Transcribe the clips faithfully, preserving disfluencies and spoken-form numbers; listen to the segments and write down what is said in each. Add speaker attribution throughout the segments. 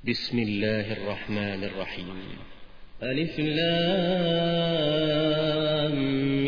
Speaker 1: بسم الله الرحمن الرحيم.
Speaker 2: ألف لام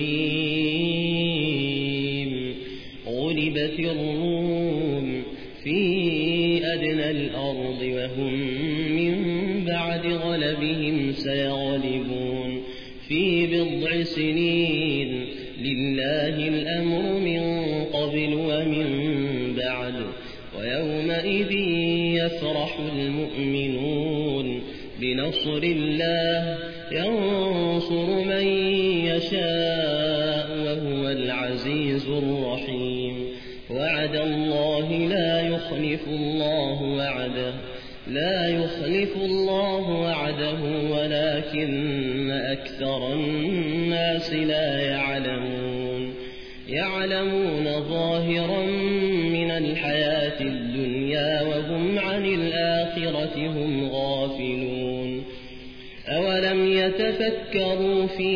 Speaker 2: ميم. غلبت الروم في أدنى الأرض وهم من بعد غلبهم سيغلبون في بضع سنين. لله الأمر من قبل ومن بعد ويومئذ يفرح المؤمنون بنصر الله ينصر من يشاء وهو العزيز الرحيم. وعد الله لا يخلف الله وعده لا يخلف الله وعده ولكن أكثر الناس لا يعلمون. يعلمون ظاهرا من الحياة الدنيا وهم عن الآخرة هم غافلون. أولم يتفكروا في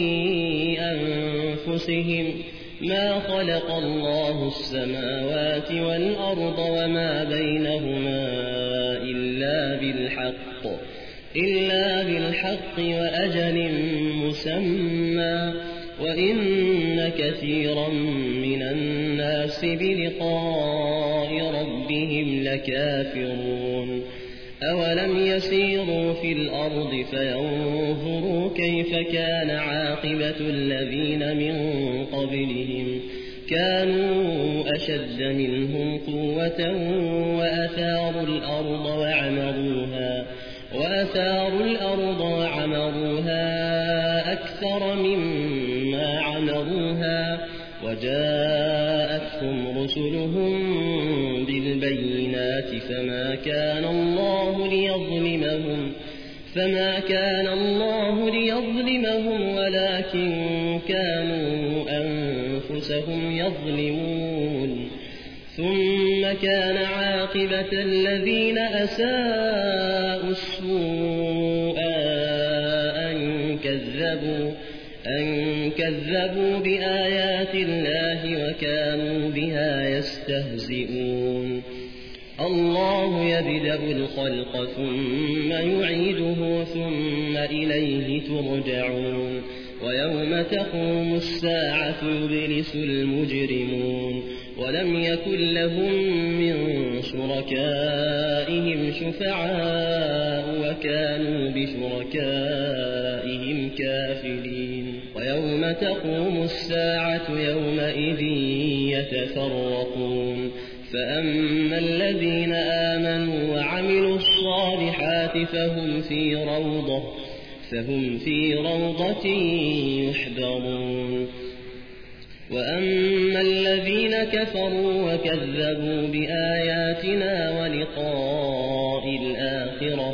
Speaker 2: أنفسهم ما خلق الله السماوات والأرض وما بينهما إلا بالحق إلا بالحق وأجل مسمى وإن كثيرا من الناس بلقاء ربهم لكافرون. أولم يسيروا في الأرض فينظروا كيف كان عاقبة الذين من قبلهم كانوا أشد منهم قوة وأثاروا الأرض وعمروها وأثاروا الأرض وعمروها أكثر مما عمروها وجاءتهم رسلهم بالبينات فما كان الله ليظلمهم فما كان الله ليظلمهم ولكن كانوا أنفسهم يظلمون. ثم كان عاقبة الذين أساءوا السوء أن كذبوا أن كذبوا بآيات الله وكانوا بها يستهزئون. الله يبدأ الخلق ثم يعيده ثم إليه ترجعون. ويوم تقوم الساعة يبلس المجرمون ولم يكن لهم من شركائهم شفعاء وكانوا بشركائهم كافرين. ويوم تقوم الساعة يومئذ يتفرقون فأما الذين آمنوا وعملوا الصالحات فهم في روضة فهم في روضة يحبرون. وأما الذين كفروا وكذبوا بآياتنا ولقاء الآخرة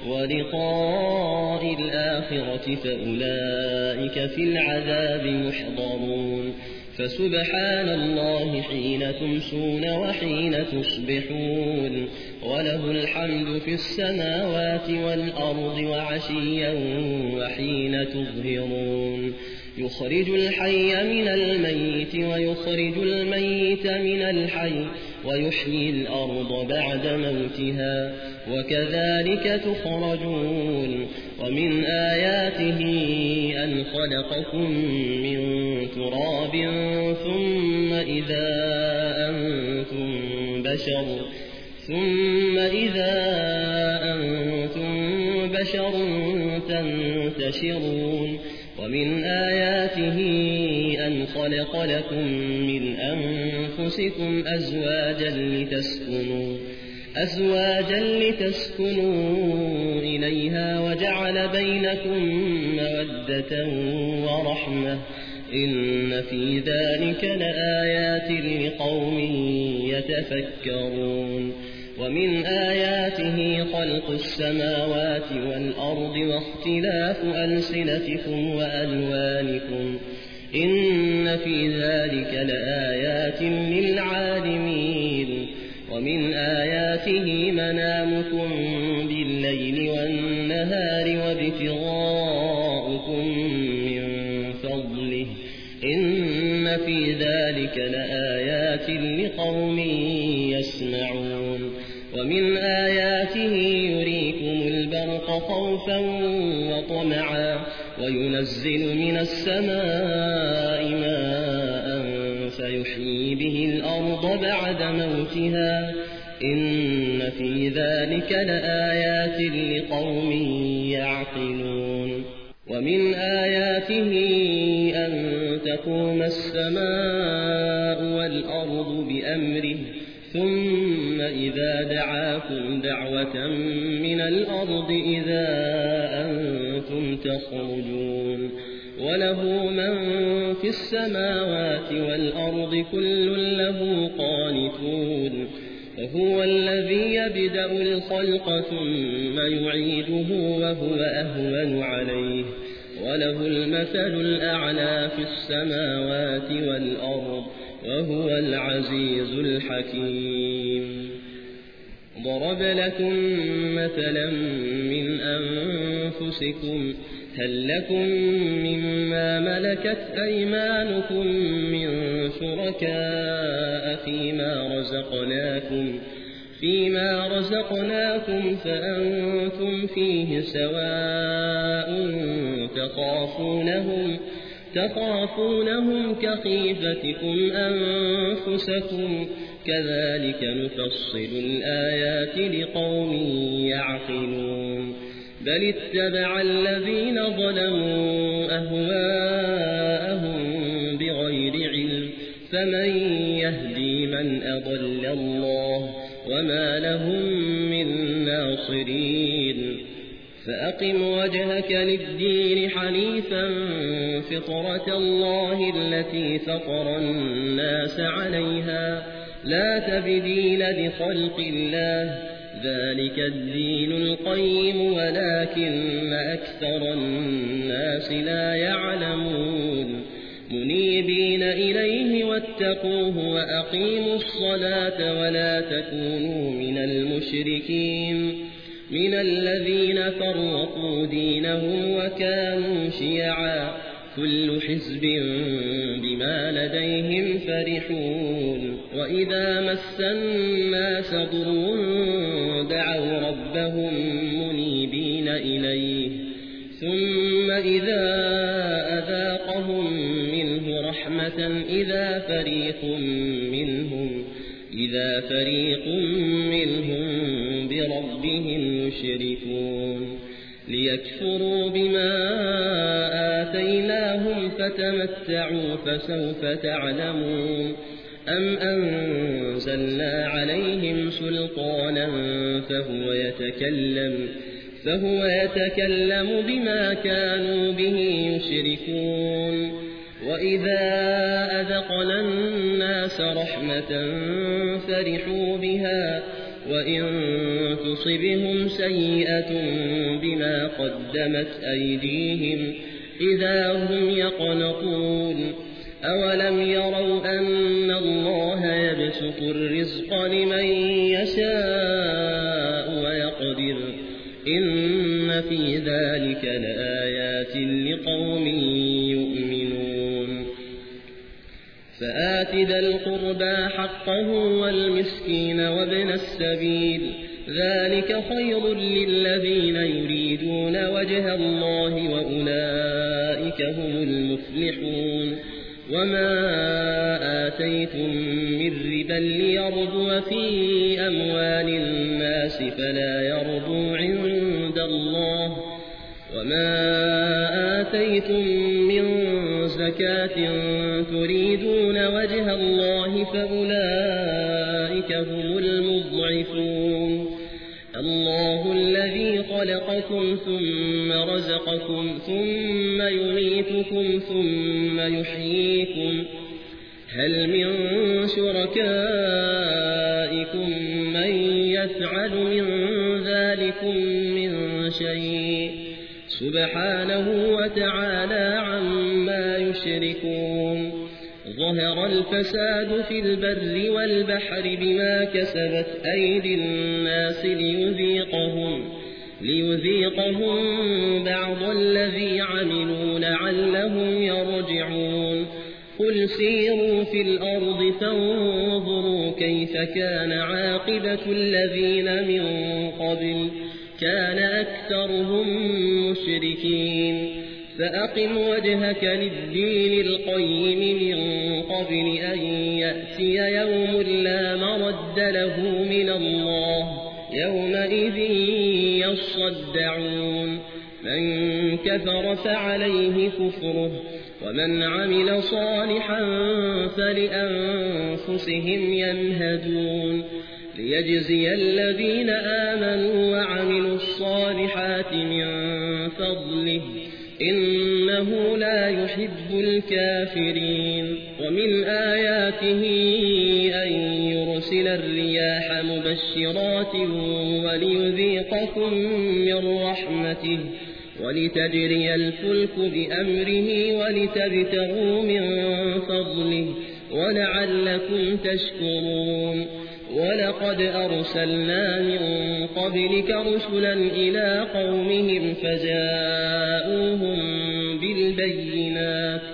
Speaker 2: ولقاء الآخرة فأولئك في العذاب محضرون. فسبحان الله حين تمسون وحين تصبحون وله الحمد في السماوات والأرض وعشيا وحين تظهرون. يخرج الحي من الميت ويخرج الميت من الحي ويحيي الأرض بعد موتها وكذلك تخرجون. ومن آياته أن خلقكم من تراب ثم إذا أنتم بشر ثم إذا أنتم بشر تنتشرون. ومن آياته أن خلق لكم من أنفسكم أزواجا لتسكنوا أزواجا لتسكنوا إليها وجعل بينكم مودة ورحمة إن في ذلك لآيات لقوم يتفكرون. ومن آياته خلق السماوات والأرض واختلاف ألسنتكم وألوانكم إن في ذلك لآيات للعالمين. ومن آياته منامكم بالليل والنهار وابتغاؤكم من فضله إن في ذلك لآيات لقوم يسمعون. ومن آياته يريكم خوفا وطمعا وينزل من السماء ماء فيحيي به الأرض بعد موتها إن في ذلك لآيات لقوم يعقلون ومن آياته أن تقوم السماء والأرض بأمره ثم إذا دعاكم دعوة من الأرض إذا أنتم تخرجون وله من في السماوات والأرض كل له قانتون وهو الذي يبدأ الخلق ثم يعيده وهو أهون عليه وله المثل الأعلى في السماوات والأرض وهو العزيز الحكيم ضرب لكم مثلا من أنفسكم هل لكم مما ملكت أيمانكم من شركاء فيما رزقناكم فيما رزقناكم فأنتم فيه سواء تخافونهم تخافونهم كخيفتكم أنفسكم كذلك نفصل الآيات لقوم يعقلون بل اتبع الذين ظلموا أهواءهم بغير علم فمن يهدي من أضل الله وما لهم من ناصرين فأقم وجهك للدين حنيفا فطرة الله التي فطر الناس عليها لا تبديل لخلق الله ذلك الدين القيم ولكن أكثر الناس لا يعلمون منيبين إليه واتقوه وأقيموا الصلاة ولا تكونوا من المشركين من الذين فرقوا دينهم وكانوا شيعا كل حزب بما لديهم فرحون وإذا مس الناس ضر دعوا ربهم منيبين إليه ثم إذا أذاقهم منه رحمة إذا فريق منهم إذا فريق منهم بربهم يشركون ليكفروا بما آتيناهم فتمتعوا فسوف تعلمون أم أنزلنا عليهم سلطانا فهو يتكلم فهو يتكلم بما كانوا به يشركون وإذا أذقنا الناس رحمة فرحوا بها وإن تصبهم سيئة بما قدمت أيديهم إذا هم يقنطون أولم يروا أن الله يبسط الرزق لمن يشاء ويقدر إن في ذلك لآيات لقوم يؤمنون فآت ذا القربى حقه والمسكين وابن السبيل ذلك خير للذين يريدون وجه الله وأولئك هم المفلحون وما آتيتم من ربا ليربو في أموال الناس فلا يربو عند الله وما آتيتم من زكاة تريدون وجه الله فأولئك هم المضعفون الله الذي خلقكم ثم رزقكم ثم يميتكم ثم يحييكم هل من شركائكم من يفعل من ذلكم من شيء سبحانه وتعالى عما يشركون ظهر الفساد في البر والبحر بما كسبت أيدي الناس ليذيقهم, ليذيقهم بعض الذي عملوا لعلهم يرجعون قل سيروا في الأرض فانظروا كيف كان عاقبة الذين من قبل كان أكثرهم مشركين فأقم وجهك للدين القيم من قبل أن يأتي يوم لا مرد له من الله يومئذ يصدعون من كفر فعليه كفره ومن عمل صالحا فلأنفسهم يمهدون ليجزي الذين آمنوا وعملوا الصالحات من فضله إنه لا يحب الكافرين ومن آياته أن يرسل الرياح مبشرات وليذيقكم من رحمته ولتجري الفلك بأمره ولتبتغوا من فضله ولعلكم تشكرون ولقد أرسلنا من قبلك رسلا إلى قومهم فجاءوهم بالبينات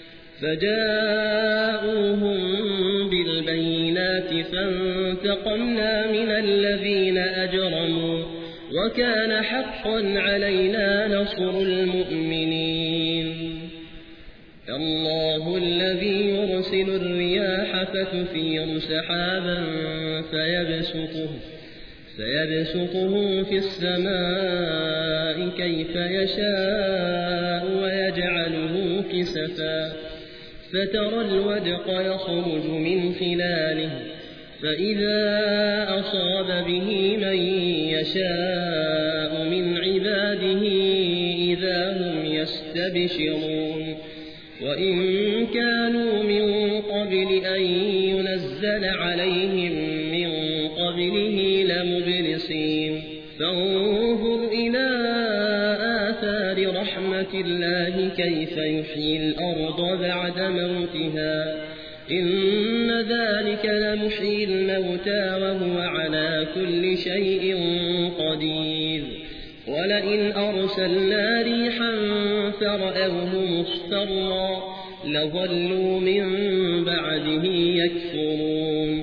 Speaker 2: فجاءوهم بالبينات فانتقمنا من الذين أجرموا وكان حقا علينا نصر المؤمنين الله الذي يرسل الرياح فتثير سحابا فيبسطه, فيبسطه في السماء كيف يشاء ويجعله كسفا فترى الودق يخرج من خلاله فإذا أصاب به من يشاء من عباده إذا هم يستبشرون وإن كانوا من قبل أن ينزل عليهم من قبله لمبلسين فانظر إلى آثار رحمة الله كيف يحيي الأرض بعد موتها إن ذلك لمحيي الموتى وهو على كل شيء قدير ولئن أرسلنا ريحا فرأوه مصفرا لظلوا من بعده يكفرون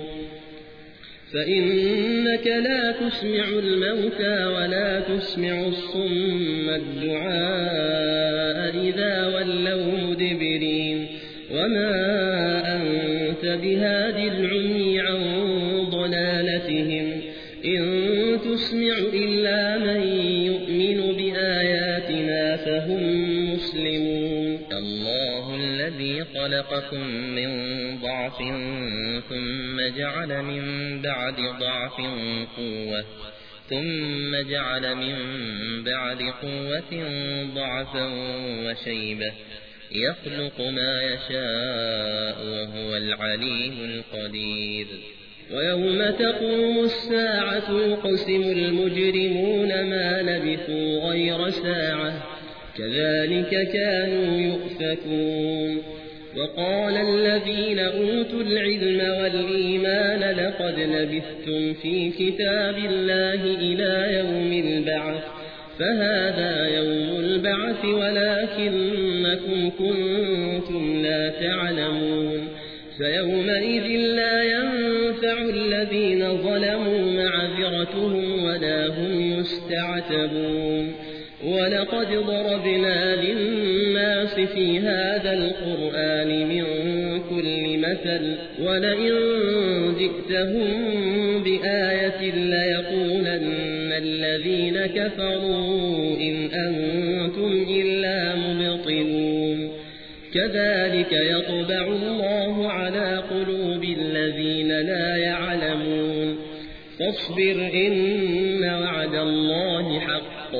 Speaker 2: فإنك لا تسمع الموتى ولا تسمع الصم الدعاء إذا ولوا مدبرين وما أنت بهاد العمي عن ضلالتهم إن تسمع إلا من يؤمن بآياتنا فهم مسلمون
Speaker 3: الله الذي خلقكم من ضعف ثم جعل من بعد ضعف قوة ثم جعل من بعد قوة ضعفا وشيبة يخلق ما يشاء وهو العليم القدير
Speaker 2: ويوم تقوم الساعة يقسم المجرمون ما لبثوا غير ساعة كذلك كانوا يؤفكون وقال الذين أوتوا العلم والإيمان لقد لبثتم في كتاب الله إلى يوم البعث فهذا يوم البعث ولكنكم كنتم لا تعلمون فيومئذ لا ينفع الذين ظلموا معذرتهم ولا هم يستعتبون ولقد ضربنا للناس في هذا القرآن من كل مثل ولئن جئتهم بآية ليقولن الذين كفروا إن أنتم إلا مبطلون كذلك يطبع الله على قلوب الذين لا يعلمون فاصبر إن وعد الله حق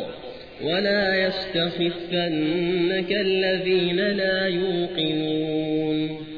Speaker 2: ولا يستخفنك الذين لا يوقنون